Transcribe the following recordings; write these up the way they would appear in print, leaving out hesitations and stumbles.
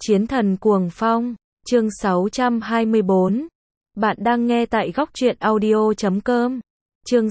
Chiến thần cuồng phong, chương 624. Bạn đang nghe tại góc truyện audio.com. Chương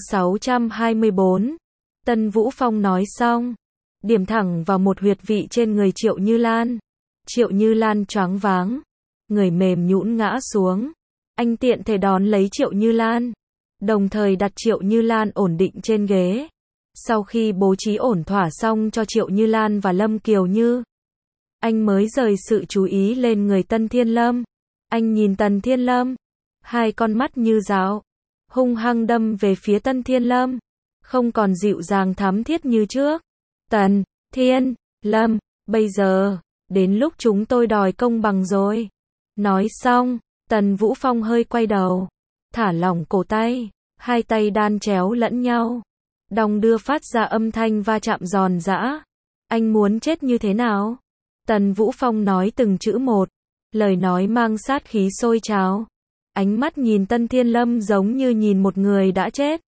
624. Tân Vũ Phong nói xong, điểm thẳng vào một huyệt vị trên người Triệu Như Lan. Triệu Như Lan choáng váng, người mềm nhũn ngã xuống. Anh tiện thể đón lấy Triệu Như Lan, đồng thời đặt Triệu Như Lan ổn định trên ghế. Sau khi bố trí ổn thỏa xong cho Triệu Như Lan và Lâm Kiều Như, anh mới rời sự chú ý lên người Tân Thiên Lâm. Anh nhìn Tần Thiên Lâm, hai con mắt như giáo, hung hăng đâm về phía Tân Thiên Lâm, không còn dịu dàng thắm thiết như trước. Tần Thiên Lâm, bây giờ, đến lúc chúng tôi đòi công bằng rồi. Nói xong, Tần Vũ Phong hơi quay đầu, thả lỏng cổ tay, hai tay đan chéo lẫn nhau, đong đưa phát ra âm thanh va chạm giòn giã. Anh muốn chết như thế nào? Tần Vũ Phong nói từng chữ một, lời nói mang sát khí sôi trào. Ánh mắt nhìn Tân Thiên Lâm giống như nhìn một người đã chết.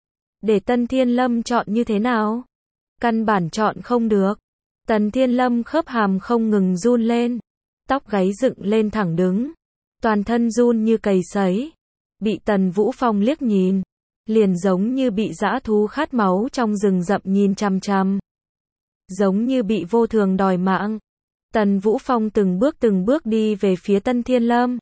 Để Tân Thiên Lâm chọn như thế nào? Căn bản chọn không được. Tần Thiên Lâm khớp hàm không ngừng run lên, tóc gáy dựng lên thẳng đứng, toàn thân run như cầy sấy. Bị Tần Vũ Phong liếc nhìn, liền giống như bị dã thú khát máu trong rừng rậm nhìn chằm chằm, giống như bị vô thường đòi mạng. Tần Vũ Phong từng bước đi về phía Tân Thiên Lâm.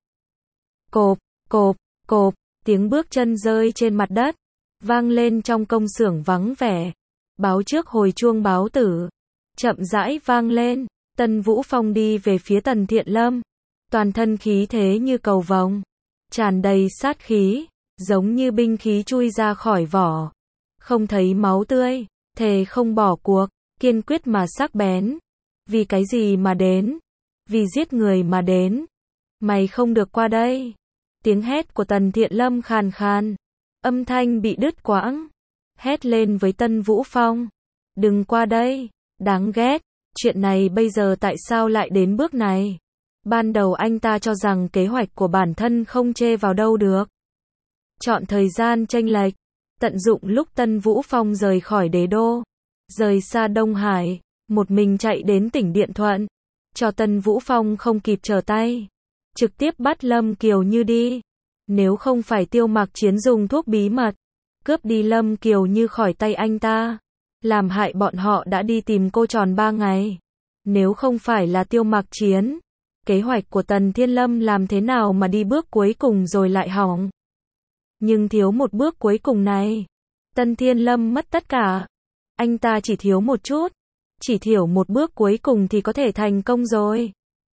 Cộp, cộp, cộp, tiếng bước chân rơi trên mặt đất, vang lên trong công xưởng vắng vẻ. Báo trước hồi chuông báo tử, chậm rãi vang lên. Tần Vũ Phong đi về phía Tần Thiện Lâm, toàn thân khí thế như cầu vồng, tràn đầy sát khí, giống như binh khí chui ra khỏi vỏ, không thấy máu tươi, thề không bỏ cuộc, kiên quyết mà sắc bén. Vì cái gì mà đến? Vì giết người mà đến. Mày không được qua đây. Tiếng hét của Tần Thiện Lâm khàn khàn, âm thanh bị đứt quãng, hét lên với Tân Vũ Phong. Đừng qua đây, đáng ghét. Chuyện này bây giờ tại sao lại đến bước này? Ban đầu anh ta cho rằng kế hoạch của bản thân không chê vào đâu được. Chọn thời gian chênh lệch, tận dụng lúc Tân Vũ Phong rời khỏi đế đô, rời xa Đông Hải, một mình chạy đến tỉnh Điện Thuận, cho Tân Vũ Phong không kịp trở tay, trực tiếp bắt Lâm Kiều Như đi. Nếu không phải Tiêu Mặc Chiến dùng thuốc bí mật, cướp đi Lâm Kiều Như khỏi tay anh ta, làm hại bọn họ đã đi tìm cô tròn 3 ngày. Nếu không phải là Tiêu Mặc Chiến, kế hoạch của Tần Thiên Lâm làm thế nào mà đi bước cuối cùng rồi lại hỏng. Nhưng thiếu một bước cuối cùng này, Tần Thiên Lâm mất tất cả. Anh ta chỉ thiếu một chút, chỉ thiểu một bước cuối cùng thì có thể thành công rồi.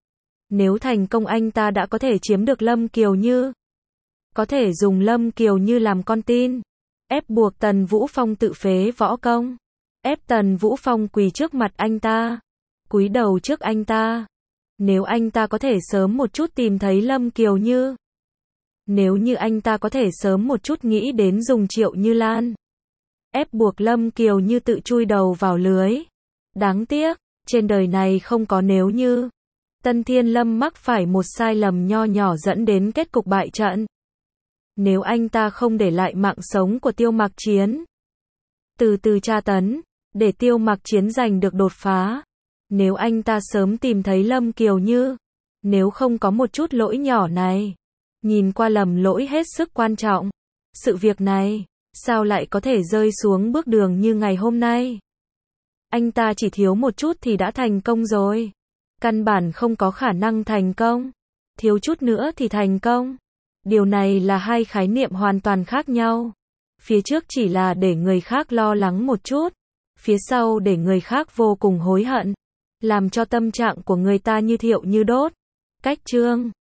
Nếu thành công anh ta đã có thể chiếm được Lâm Kiều Như, có thể dùng Lâm Kiều Như làm con tin, ép buộc Tần Vũ Phong tự phế võ công, ép Tần Vũ Phong quỳ trước mặt anh ta, cúi đầu trước anh ta. Nếu anh ta có thể sớm một chút tìm thấy Lâm Kiều Như, nếu như anh ta có thể sớm một chút nghĩ đến dùng Triệu Như Lan, ép buộc Lâm Kiều Như tự chui đầu vào lưới. Đáng tiếc, trên đời này không có nếu như. Tân Thiên Lâm mắc phải một sai lầm nho nhỏ dẫn đến kết cục bại trận. Nếu anh ta không để lại mạng sống của Tiêu Mặc Chiến, từ từ tra tấn, để Tiêu Mặc Chiến giành được đột phá. Nếu anh ta sớm tìm thấy Lâm Kiều Như, nếu không có một chút lỗi nhỏ này, nhìn qua lầm lỗi hết sức quan trọng, sự việc này, sao lại có thể rơi xuống bước đường như ngày hôm nay? Anh ta chỉ thiếu một chút thì đã thành công rồi. Căn bản không có khả năng thành công. Thiếu chút nữa thì thành công. Điều này là hai khái niệm hoàn toàn khác nhau. Phía trước chỉ là để người khác lo lắng một chút, phía sau để người khác vô cùng hối hận, làm cho tâm trạng của người ta như thiêu như đốt. Cách chương